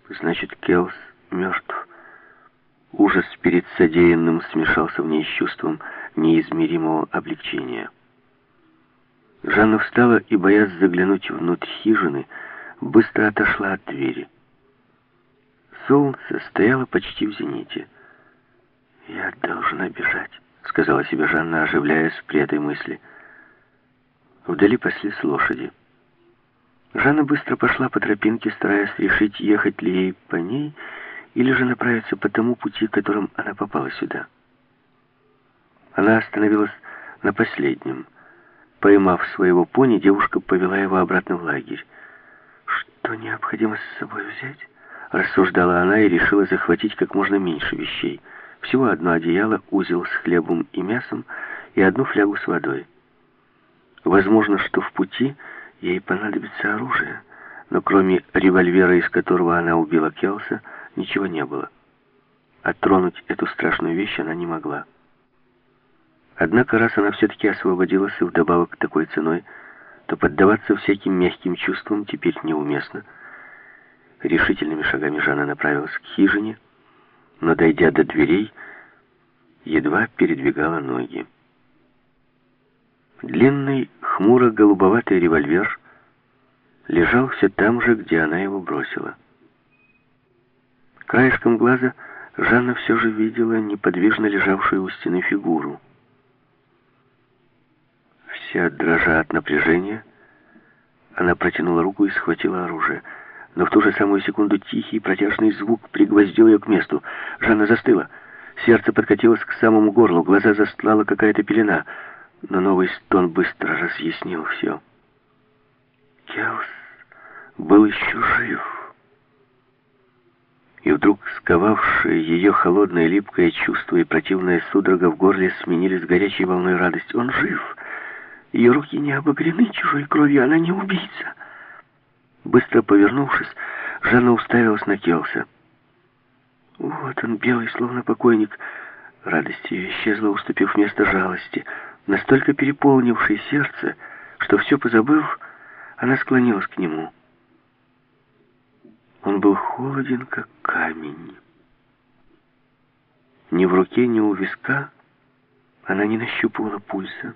Значит, Келс мертв. Ужас перед содеянным смешался в ней с чувством неизмеримого облегчения. Жанна встала и, боясь заглянуть внутрь хижины, быстро отошла от двери. Солнце стояло почти в зените. «Я должна бежать», — сказала себе Жанна, оживляясь при этой мысли. Вдали паслись лошади. Жанна быстро пошла по тропинке, стараясь решить, ехать ли ей по ней или же направиться по тому пути, которым она попала сюда. Она остановилась на последнем. Поймав своего пони, девушка повела его обратно в лагерь. «Что необходимо с собой взять?» — рассуждала она и решила захватить как можно меньше вещей. Всего одно одеяло, узел с хлебом и мясом и одну флягу с водой. Возможно, что в пути ей понадобится оружие, но кроме револьвера, из которого она убила Келса, ничего не было. А тронуть эту страшную вещь она не могла. Однако, раз она все-таки освободилась и вдобавок такой ценой, то поддаваться всяким мягким чувствам теперь неуместно. Решительными шагами Жанна направилась к хижине, но, дойдя до дверей, едва передвигала ноги. Длинный, хмуро-голубоватый револьвер лежал все там же, где она его бросила. Краешком глаза Жанна все же видела неподвижно лежавшую у стены фигуру. Вся дрожа от напряжения, она протянула руку и схватила оружие. Но в ту же самую секунду тихий протяжный звук пригвоздил ее к месту. Жанна застыла. Сердце подкатилось к самому горлу, глаза застлала какая-то пелена. Но новый стон быстро разъяснил все. Келс был еще жив. И вдруг сковавшее ее холодное липкое чувство и противная судорога в горле сменились горячей волной радости. Он жив. Ее руки не обогрены чужой кровью, она не убийца. Быстро повернувшись, Жанна уставилась на Келса. Вот он, белый, словно покойник. Радость ее исчезла, уступив место жалости, настолько переполнившей сердце, что все позабыв, она склонилась к нему. Он был холоден, как камень. Ни в руке, ни у виска она не нащупывала пульса.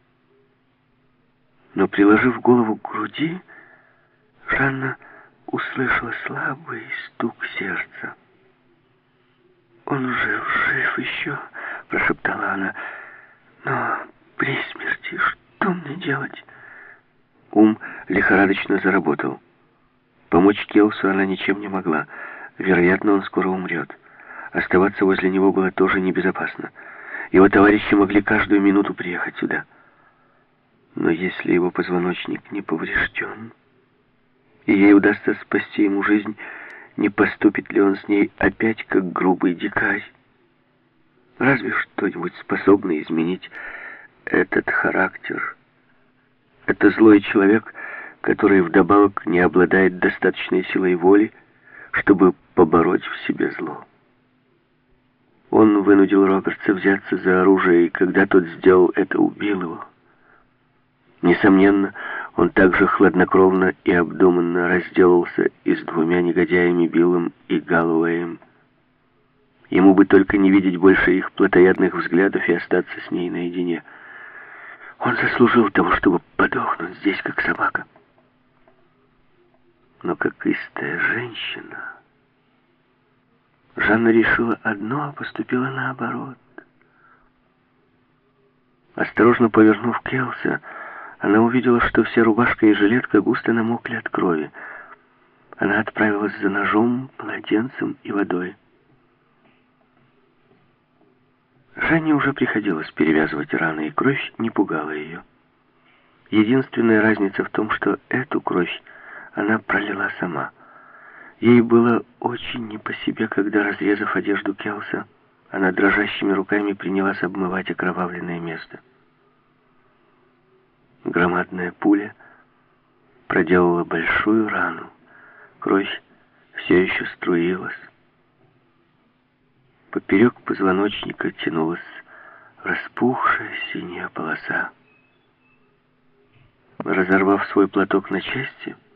Но, приложив голову к груди, Жанна услышала слабый стук сердца. «Он жив еще», — прошептала она. «Но при смерти что мне делать?» Ум лихорадочно заработал. Помочь Келсу она ничем не могла. Вероятно, он скоро умрет. Оставаться возле него было тоже небезопасно. Его товарищи могли каждую минуту приехать сюда. Но если его позвоночник не поврежден, и ей удастся спасти ему жизнь, не поступит ли он с ней опять как грубый дикарь? Разве что-нибудь способно изменить этот характер? Это злой человек, который вдобавок не обладает достаточной силой воли, чтобы побороть в себе зло. Он вынудил Робертса взяться за оружие, и когда тот сделал это, убил его. Несомненно, он также хладнокровно и обдуманно разделался и с двумя негодяями Биллом и Галлоуэем. Ему бы только не видеть больше их плотоядных взглядов и остаться с ней наедине. Он заслужил того, чтобы подохнуть здесь, как собака. Но как истая женщина, Жанна решила одно, а поступила наоборот. Осторожно повернув Келса, она увидела, что вся рубашка и жилетка густо намокли от крови. Она отправилась за ножом, полотенцем и водой. Жанне уже приходилось перевязывать раны, и кровь не пугала ее. Единственная разница в том, что эту кровь она пролила сама. Ей было очень не по себе, когда, разрезав одежду Келса, она дрожащими руками принялась обмывать окровавленное место. Громадная пуля проделала большую рану. Кровь все еще струилась. Поперек позвоночника тянулась распухшая синяя полоса. Разорвав свой платок на части,